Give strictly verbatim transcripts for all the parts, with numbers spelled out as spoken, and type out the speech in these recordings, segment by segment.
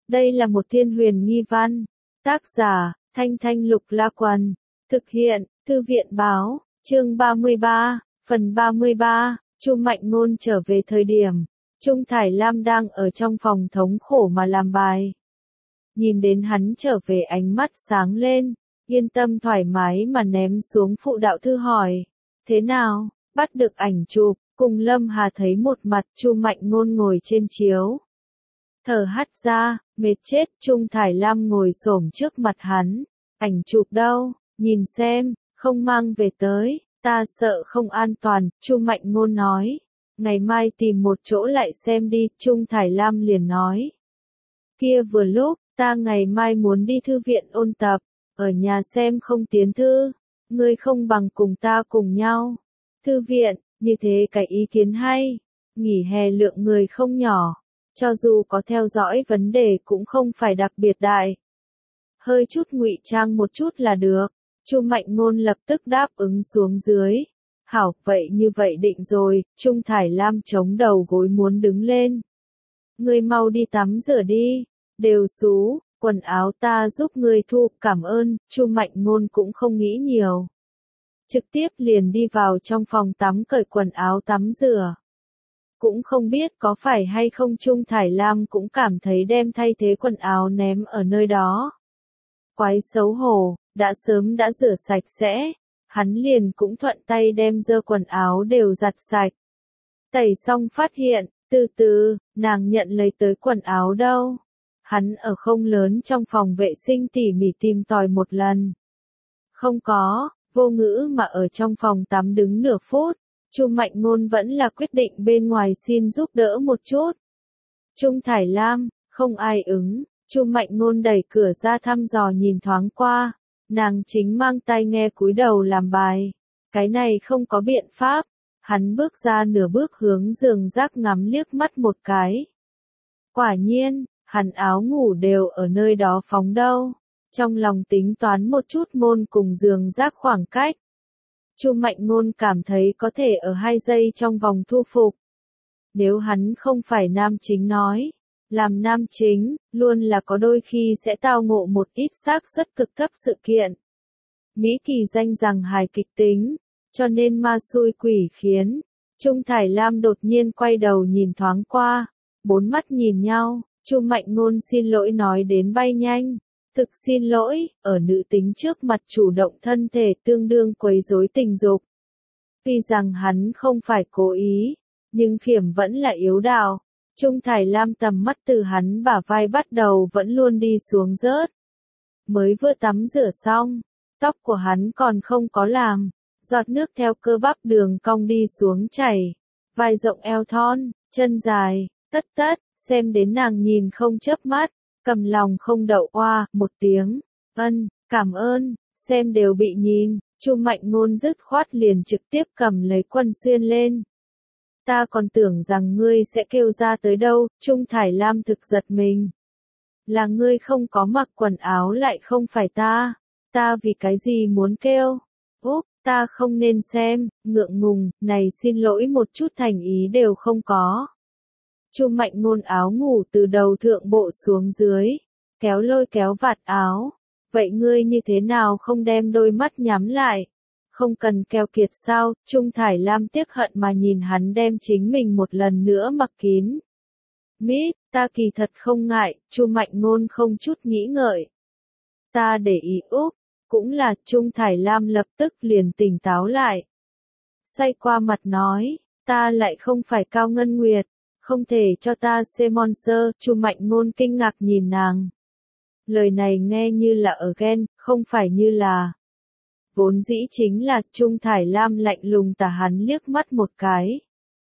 Đây là một thiên huyền nghi văn. Tác giả, Thanh Thanh Lục La Quần. Thực hiện, Thư viện Báo, chương ba mươi ba, phần ba mươi ba, Chu Mạnh Ngôn trở về thời điểm. Trung Thải Lam đang ở trong phòng thống khổ mà làm bài. Nhìn đến hắn trở về ánh mắt sáng lên, yên tâm thoải mái mà ném xuống phụ đạo thư hỏi. Thế nào, bắt được ảnh chụp, cùng Lâm Hà thấy một mặt Chu Mạnh Ngôn ngồi trên chiếu. Thở hắt ra, mệt chết, Trung Thải Lam ngồi xổm trước mặt hắn. Ảnh chụp đâu, nhìn xem, không mang về tới, ta sợ không an toàn, Chu Mạnh Ngôn nói. Ngày mai tìm một chỗ lại xem đi, Trung Thải Lam liền nói. Kia vừa lúc, ta ngày mai muốn đi thư viện ôn tập, ở nhà xem không tiến thư, ngươi không bằng cùng ta cùng nhau. Thư viện, như thế cái ý kiến hay, nghỉ hè lượng người không nhỏ, cho dù có theo dõi vấn đề cũng không phải đặc biệt đại. Hơi chút ngụy trang một chút là được, Chu Mạnh Ngôn lập tức đáp ứng xuống dưới. Hảo, vậy như vậy định rồi, Trung Thải Lam chống đầu gối muốn đứng lên. Ngươi mau đi tắm rửa đi, đều xú, quần áo ta giúp ngươi thu, cảm ơn, Chu Mạnh Ngôn cũng không nghĩ nhiều. Trực tiếp liền đi vào trong phòng tắm cởi quần áo tắm rửa. Cũng không biết có phải hay không Trung Thải Lam cũng cảm thấy đem thay thế quần áo ném ở nơi đó. Quái xấu hổ, đã sớm đã rửa sạch sẽ. Hắn liền cũng thuận tay đem dơ quần áo đều giặt sạch. Tẩy xong phát hiện, từ từ, nàng nhận lấy tới quần áo đâu. Hắn ở không lớn trong phòng vệ sinh tỉ mỉ tìm tòi một lần. Không có, vô ngữ mà ở trong phòng tắm đứng nửa phút. Chu Mạnh Ngôn vẫn là quyết định bên ngoài xin giúp đỡ một chút. Trung Thải Lam, không ai ứng, Chu Mạnh Ngôn đẩy cửa ra thăm dò nhìn thoáng qua. Nàng chính mang tai nghe cúi đầu làm bài. Cái này không có biện pháp. Hắn bước ra nửa bước hướng giường rác ngắm liếc mắt một cái. Quả nhiên, hắn áo ngủ đều ở nơi đó phóng đâu. Trong lòng tính toán một chút môn cùng giường rác khoảng cách. Chu Mạnh Ngôn cảm thấy có thể ở hai giây trong vòng thu phục. Nếu hắn không phải nam chính nói. Làm nam chính, luôn là có đôi khi sẽ tao ngộ một ít xác suất cực thấp sự kiện. Mỹ Kỳ danh rằng hài kịch tính, cho nên ma xui quỷ khiến. Trung Thải Lam đột nhiên quay đầu nhìn thoáng qua, bốn mắt nhìn nhau, Chu Mạnh Ngôn xin lỗi nói đến bay nhanh. Thực xin lỗi, ở nữ tính trước mặt chủ động thân thể tương đương quấy rối tình dục. Tuy rằng hắn không phải cố ý, nhưng khiểm vẫn là yếu đạo. Trung Thải Lam tầm mắt từ hắn bả vai bắt đầu vẫn luôn đi xuống rớt. Mới vừa tắm rửa xong, tóc của hắn còn không có làm, giọt nước theo cơ bắp đường cong đi xuống chảy, vai rộng eo thon, chân dài, tất tất, xem đến nàng nhìn không chớp mắt, cầm lòng không đậu oa, một tiếng, ân, cảm ơn, xem đều bị nhìn, Chu Mạnh Ngôn dứt khoát liền trực tiếp cầm lấy quần xuyên lên. Ta còn tưởng rằng ngươi sẽ kêu ra tới đâu, Trung Thải Lam thực giật mình. Là ngươi không có mặc quần áo lại không phải ta, ta vì cái gì muốn kêu, úp, ta không nên xem, ngượng ngùng, này xin lỗi một chút thành ý đều không có. Chu Mạnh Ngôn áo ngủ từ đầu thượng bộ xuống dưới, kéo lôi kéo vạt áo, vậy ngươi như thế nào không đem đôi mắt nhắm lại? Không cần keo kiệt sao, Trung Thải Lam tiếc hận mà nhìn hắn đem chính mình một lần nữa mặc kín. Mít, ta kỳ thật không ngại, Chu Mạnh Ngôn không chút nghĩ ngợi. Ta để ý úp, cũng là, Trung Thải Lam lập tức liền tỉnh táo lại. Xoay qua mặt nói, ta lại không phải Cao Ngân Nguyệt, không thể cho ta xem monster, Chu Mạnh Ngôn kinh ngạc nhìn nàng. Lời này nghe như là ở ghen, không phải như là... Vốn dĩ chính là Trung Thải Lam lạnh lùng tả hắn liếc mắt một cái.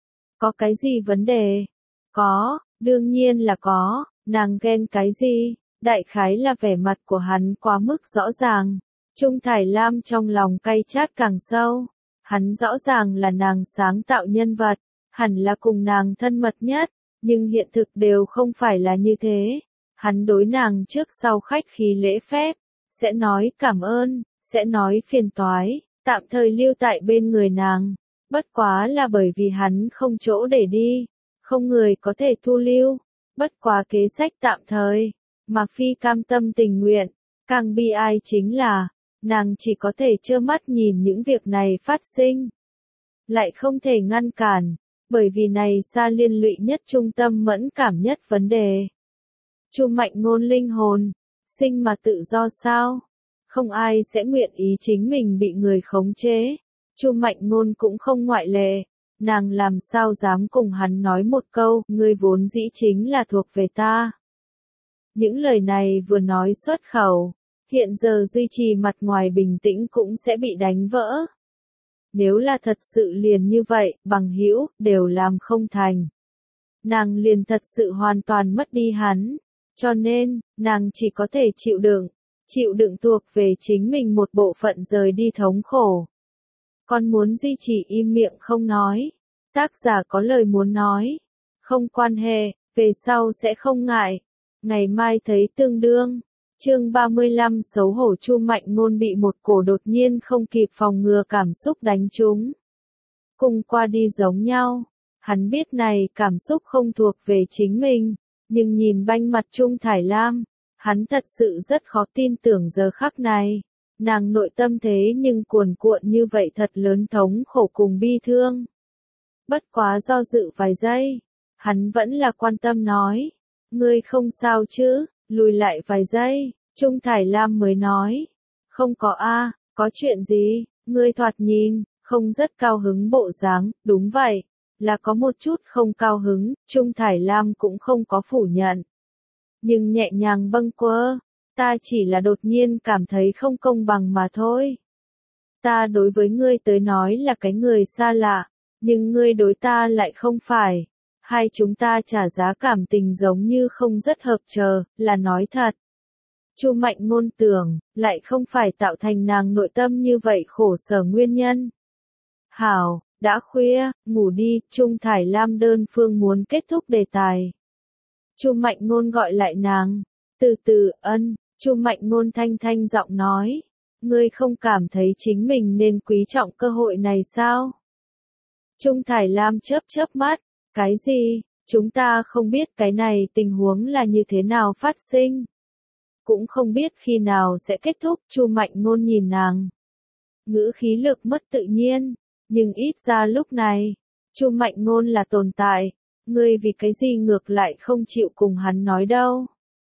Có cái gì vấn đề? Có, đương nhiên là có, nàng ghen cái gì? Đại khái là vẻ mặt của hắn quá mức rõ ràng. Trung Thải Lam trong lòng cay chát càng sâu. Hắn rõ ràng là nàng sáng tạo nhân vật, hẳn là cùng nàng thân mật nhất, nhưng hiện thực đều không phải là như thế. Hắn đối nàng trước sau khách khí lễ phép, sẽ nói cảm ơn. Sẽ nói phiền toái, tạm thời lưu tại bên người nàng, bất quá là bởi vì hắn không chỗ để đi, không người có thể thu lưu, bất quá kế sách tạm thời, mà phi cam tâm tình nguyện. Càng bi ai chính là, nàng chỉ có thể trơ mắt nhìn những việc này phát sinh. Lại không thể ngăn cản, bởi vì này xa liên lụy nhất trung tâm mẫn cảm nhất vấn đề. Chu Mạnh Ngôn linh hồn, sinh mà tự do sao? Không ai sẽ nguyện ý chính mình bị người khống chế. Chu Mạnh Ngôn cũng không ngoại lệ. Nàng làm sao dám cùng hắn nói một câu, ngươi vốn dĩ chính là thuộc về ta. Những lời này vừa nói xuất khẩu, hiện giờ duy trì mặt ngoài bình tĩnh cũng sẽ bị đánh vỡ. Nếu là thật sự liền như vậy, bằng hữu đều làm không thành. Nàng liền thật sự hoàn toàn mất đi hắn, cho nên, nàng chỉ có thể chịu đựng, chịu đựng thuộc về chính mình một bộ phận rời đi thống khổ. Con muốn duy trì im miệng không nói, tác giả có lời muốn nói, không quan hệ, về sau sẽ không ngại, ngày mai thấy tương đương. Chương ba mươi lăm xấu hổ Chu Mạnh Ngôn bị một cổ đột nhiên không kịp phòng ngừa cảm xúc đánh trúng. Cùng qua đi giống nhau, hắn biết này cảm xúc không thuộc về chính mình, nhưng nhìn banh mặt Trung Thải Lam, hắn thật sự rất khó tin tưởng giờ khắc này, nàng nội tâm thế nhưng cuồn cuộn như vậy thật lớn thống khổ cùng bi thương. Bất quá do dự vài giây, hắn vẫn là quan tâm nói, ngươi không sao chứ? Lùi lại vài giây, Trung Thải Lam mới nói, không có a, có chuyện gì, ngươi thoạt nhìn, không rất cao hứng bộ dáng, đúng vậy, là có một chút không cao hứng, Trung Thải Lam cũng không có phủ nhận. Nhưng nhẹ nhàng bâng quơ, ta chỉ là đột nhiên cảm thấy không công bằng mà thôi. Ta đối với ngươi tới nói là cái người xa lạ, nhưng ngươi đối ta lại không phải. Hai chúng ta trả giá cảm tình giống như không rất hợp chờ, là nói thật. Chu Mạnh Ngôn tưởng, lại không phải tạo thành nàng nội tâm như vậy khổ sở nguyên nhân. Hảo, đã khuya, ngủ đi, Trung Thải Lam đơn phương muốn kết thúc đề tài. Chu Mạnh Ngôn gọi lại nàng, từ từ, ân, Chu Mạnh Ngôn thanh thanh giọng nói, ngươi không cảm thấy chính mình nên quý trọng cơ hội này sao? Trung Thải Lam chớp chớp mắt. Cái gì? Chúng ta không biết cái này tình huống là như thế nào phát sinh. Cũng không biết khi nào sẽ kết thúc, Chu Mạnh Ngôn nhìn nàng. Ngữ khí lực mất tự nhiên, nhưng ít ra lúc này, Chu Mạnh Ngôn là tồn tại, ngươi vì cái gì ngược lại không chịu cùng hắn nói đâu.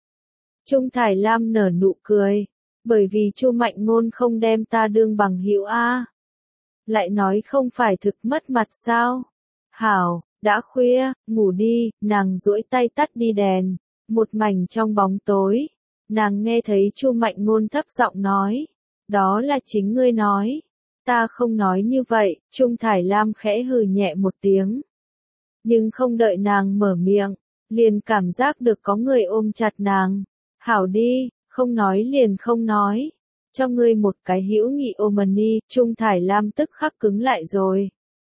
Trung Thải Lam nở nụ cười, bởi vì Chu Mạnh Ngôn không đem ta đương bằng hữu a. Lại nói không phải thực mất mặt sao? Hảo. Đã khuya, ngủ đi, nàng duỗi tay tắt đi đèn, một mảnh trong bóng tối, nàng nghe thấy Chu Mạnh Ngôn thấp giọng nói, đó là chính ngươi nói, ta không nói như vậy, Trung Thải Lam khẽ hừ nhẹ một tiếng. Nhưng không đợi nàng mở miệng, liền cảm giác được có người ôm chặt nàng, hảo đi, không nói liền không nói, cho ngươi một cái hữu nghị ôm đi, Trung Thải Lam tức khắc cứng lại rồi.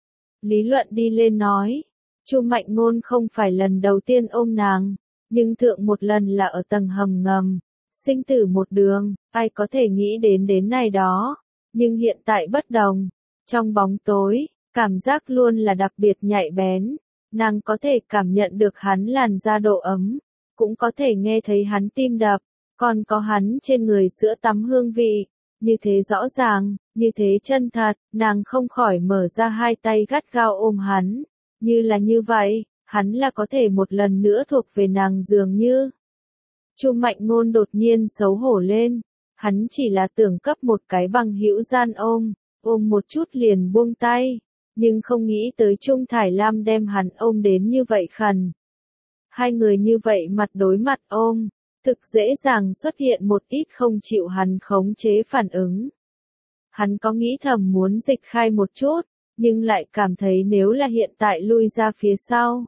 Lý Luận đi lên nói. Chu Mạnh Ngôn không phải lần đầu tiên ôm nàng, nhưng thượng một lần là ở tầng hầm ngầm, sinh tử một đường, ai có thể nghĩ đến đến này đó, nhưng hiện tại bất đồng, trong bóng tối, cảm giác luôn là đặc biệt nhạy bén, nàng có thể cảm nhận được hắn làn da độ ấm, cũng có thể nghe thấy hắn tim đập, còn có hắn trên người sữa tắm hương vị, như thế rõ ràng, như thế chân thật, nàng không khỏi mở ra hai tay gắt gao ôm hắn. Như là như vậy, hắn là có thể một lần nữa thuộc về nàng dường như. Chu Mạnh Ngôn đột nhiên xấu hổ lên, hắn chỉ là tưởng cấp một cái bằng hữu gian ôm, ôm một chút liền buông tay, nhưng không nghĩ tới Trung Thải Lam đem hắn ôm đến như vậy khẩn. Hai người như vậy mặt đối mặt ôm, thực dễ dàng xuất hiện một ít không chịu hắn khống chế phản ứng. Hắn có nghĩ thầm muốn dịch khai một chút, nhưng lại cảm thấy nếu là hiện tại lui ra phía sau.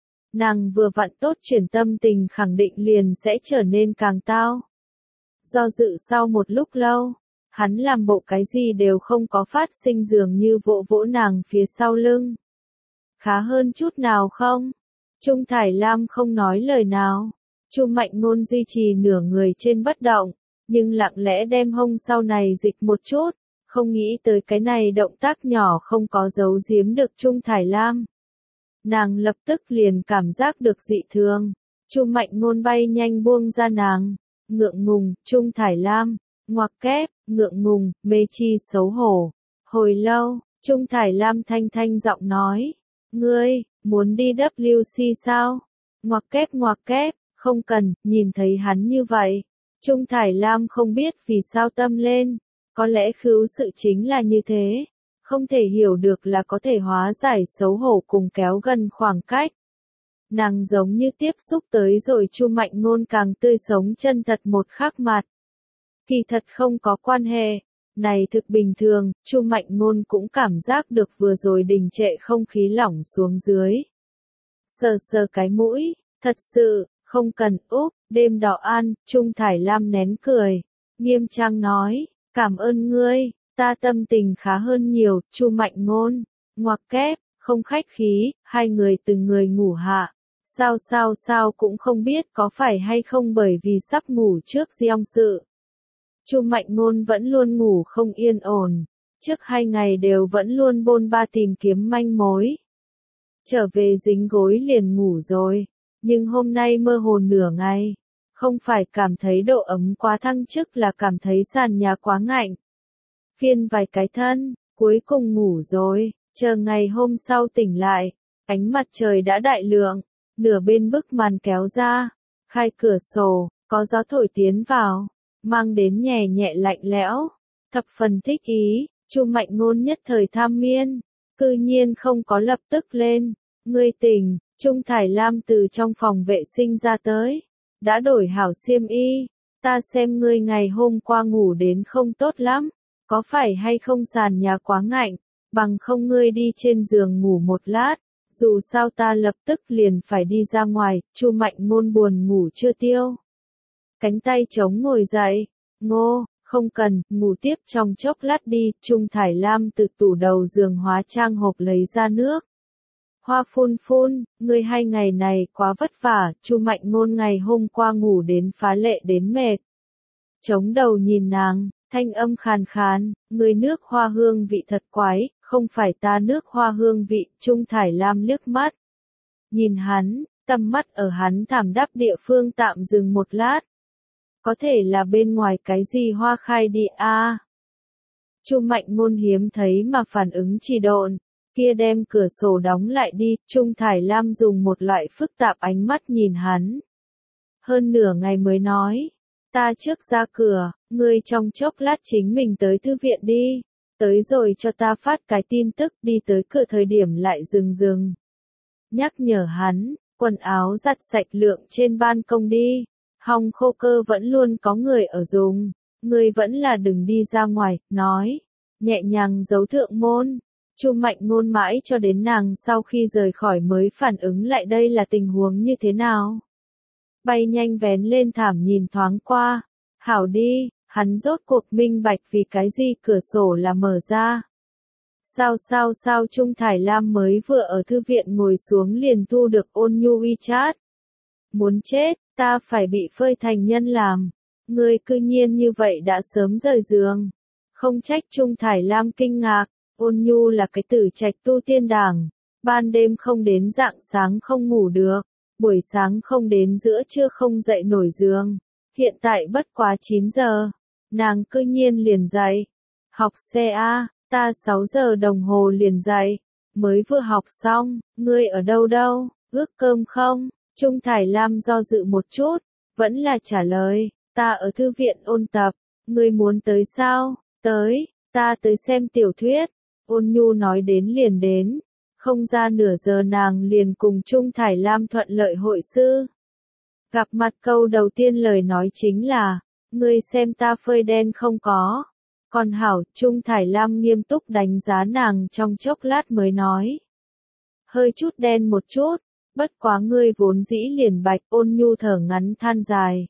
Nàng vừa vặn tốt chuyển tâm tình khẳng định liền sẽ trở nên càng tao. Do dự sau một lúc lâu, hắn làm bộ cái gì đều không có phát sinh dường như vỗ vỗ nàng phía sau lưng. Khá hơn chút nào không? Trung Thải Lam không nói lời nào. Chu Mạnh Ngôn duy trì nửa người trên bất động, nhưng lặng lẽ đem hông sau này dịch một chút. Không nghĩ tới cái này động tác nhỏ không có giấu giếm được Trung Thải Lam. Nàng lập tức liền cảm giác được dị thường, Chu Mạnh Ngôn bay nhanh buông ra nàng, ngượng ngùng, Trung Thải Lam, ngoặc kép, ngượng ngùng, mê chi xấu hổ. Hồi lâu, Trung Thải Lam thanh thanh giọng nói, ngươi, muốn đi W C sao? Ngoặc kép ngoặc kép, không cần, nhìn thấy hắn như vậy. Trung Thải Lam không biết vì sao tâm lên, có lẽ khứu sự chính là như thế, không thể hiểu được là có thể hóa giải xấu hổ cùng kéo gần khoảng cách. Nàng giống như tiếp xúc tới rồi Chu Mạnh Ngôn càng tươi sống chân thật một khắc mặt. Kỳ thật không có quan hệ, này thực bình thường, Chu Mạnh Ngôn cũng cảm giác được vừa rồi đình trệ không khí lỏng xuống dưới. Sờ sờ cái mũi, thật sự, không cần, úp, đêm đỏ an, Trung Thải Lam nén cười, nghiêm trang nói, cảm ơn ngươi, ta tâm tình khá hơn nhiều, Chu Mạnh Ngôn, ngoặc kép, không khách khí, hai người từng người ngủ hạ. Sao sao sao cũng không biết có phải hay không bởi vì sắp ngủ trước giông sự. Chu Mạnh Ngôn vẫn luôn ngủ không yên ổn, trước hai ngày đều vẫn luôn bôn ba tìm kiếm manh mối. Trở về dính gối liền ngủ rồi, nhưng hôm nay mơ hồ nửa ngày, không phải cảm thấy độ ấm quá thăng chức là cảm thấy sàn nhà quá ngạnh. Phiên vài cái thân, cuối cùng ngủ rồi, chờ ngày hôm sau tỉnh lại, ánh mặt trời đã đại lượng. Nửa bên bức màn kéo ra, khai cửa sổ, có gió thổi tiến vào, mang đến nhẹ nhẹ lạnh lẽo, thập phần thích ý, Chu Mạnh Ngôn nhất thời tham miên, cư nhiên không có lập tức lên, ngươi tỉnh, Trung Thải Lam từ trong phòng vệ sinh ra tới, đã đổi hảo xiêm y, ta xem ngươi ngày hôm qua ngủ đến không tốt lắm, có phải hay không sàn nhà quá ngạnh, bằng không ngươi đi trên giường ngủ một lát. Dù sao ta lập tức liền phải đi ra ngoài, Chu Mạnh Ngôn buồn ngủ chưa tiêu. Cánh tay chống ngồi dậy, ngô, không cần, ngủ tiếp trong chốc lát đi, Trung Thải Lam từ tủ đầu giường hóa trang hộp lấy ra nước. Hoa phun phun, ngươi hai ngày này quá vất vả, Chu Mạnh Ngôn ngày hôm qua ngủ đến phá lệ đến mệt. Chống đầu nhìn nàng, thanh âm khàn khàn, ngươi nước hoa hương vị thật quái. Không phải ta nước hoa hương vị, Trung Thải Lam liếc mắt. Nhìn hắn, tầm mắt ở hắn thảm đắp địa phương tạm dừng một lát. Có thể là bên ngoài cái gì hoa khai đi a à. Chu Mạnh Ngôn hiếm thấy mà phản ứng trì độn, kia đem cửa sổ đóng lại đi, Trung Thải Lam dùng một loại phức tạp ánh mắt nhìn hắn. Hơn nửa ngày mới nói, ta trước ra cửa, ngươi trong chốc lát chính mình tới thư viện đi. Tới rồi cho ta phát cái tin tức đi tới cửa thời điểm lại dừng dừng. Nhắc nhở hắn, quần áo giặt sạch lượng trên ban công đi. Hong khô cơ vẫn luôn có người ở dùng. Người vẫn là đừng đi ra ngoài, nói. Nhẹ nhàng giấu thượng môn. Chu Mạnh Ngôn mãi cho đến nàng sau khi rời khỏi mới phản ứng lại đây là tình huống như thế nào. Bay nhanh vén lên thảm nhìn thoáng qua. Hảo đi. Hắn rốt cuộc minh bạch vì cái gì cửa sổ là mở ra. Sao sao sao Trung Thải Lam mới vừa ở thư viện ngồi xuống liền thu được ôn nhu WeChat. Muốn chết, ta phải bị phơi thành nhân làm. Ngươi cư nhiên như vậy đã sớm rời giường. Không trách Trung Thải Lam kinh ngạc, ôn nhu là cái tử trạch tu tiên đảng. Ban đêm không đến rạng sáng không ngủ được, buổi sáng không đến giữa trưa không dậy nổi giường. Hiện tại bất quá chín giờ. Nàng cư nhiên liền dậy. Học xe A, ta sáu giờ đồng hồ liền dậy. Mới vừa học xong, ngươi ở đâu đâu, ước cơm không? Trung Thải Lam do dự một chút, vẫn là trả lời, ta ở thư viện ôn tập, ngươi muốn tới sao? Tới, ta tới xem tiểu thuyết. Ôn nhu nói đến liền đến, không ra nửa giờ nàng liền cùng Trung Thải Lam thuận lợi hội sư. Gặp mặt câu đầu tiên lời nói chính là, ngươi xem ta phơi đen không có. Còn hảo, Trung Thải Lam nghiêm túc đánh giá nàng trong chốc lát mới nói. Hơi chút đen một chút, bất quá ngươi vốn dĩ liền bạch, ôn nhu thở ngắn than dài.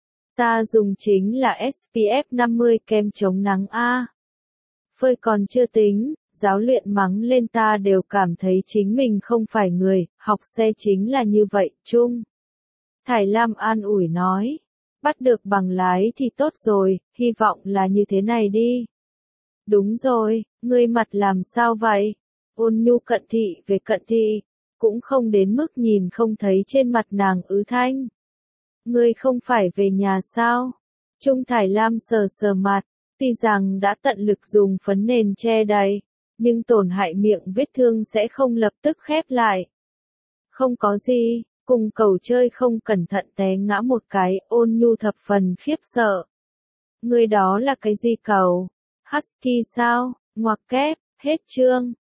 Ta dùng chính là ét pê ép năm mươi kem chống nắng A. Phơi còn chưa tính, giáo luyện mắng lên ta đều cảm thấy chính mình không phải người, học xe chính là như vậy, Trung. Thải Lam an ủi nói. Bắt được bằng lái thì tốt rồi, hy vọng là như thế này đi. Đúng rồi, ngươi mặt làm sao vậy? Ôn nhu cận thị về cận thị. cũng không đến mức nhìn không thấy trên mặt nàng ứ thanh. Ngươi không phải về nhà sao? Trung Thải Lam sờ sờ mặt, tuy rằng đã tận lực dùng phấn nền che đậy, nhưng tổn hại miệng vết thương sẽ không lập tức khép lại. Không có gì, cùng cầu chơi không cẩn thận té ngã một cái, Ôn Nhu thập phần khiếp sợ. Ngươi đó là cái gì cầu? Husky sao? Ngoặc kép, hết chương.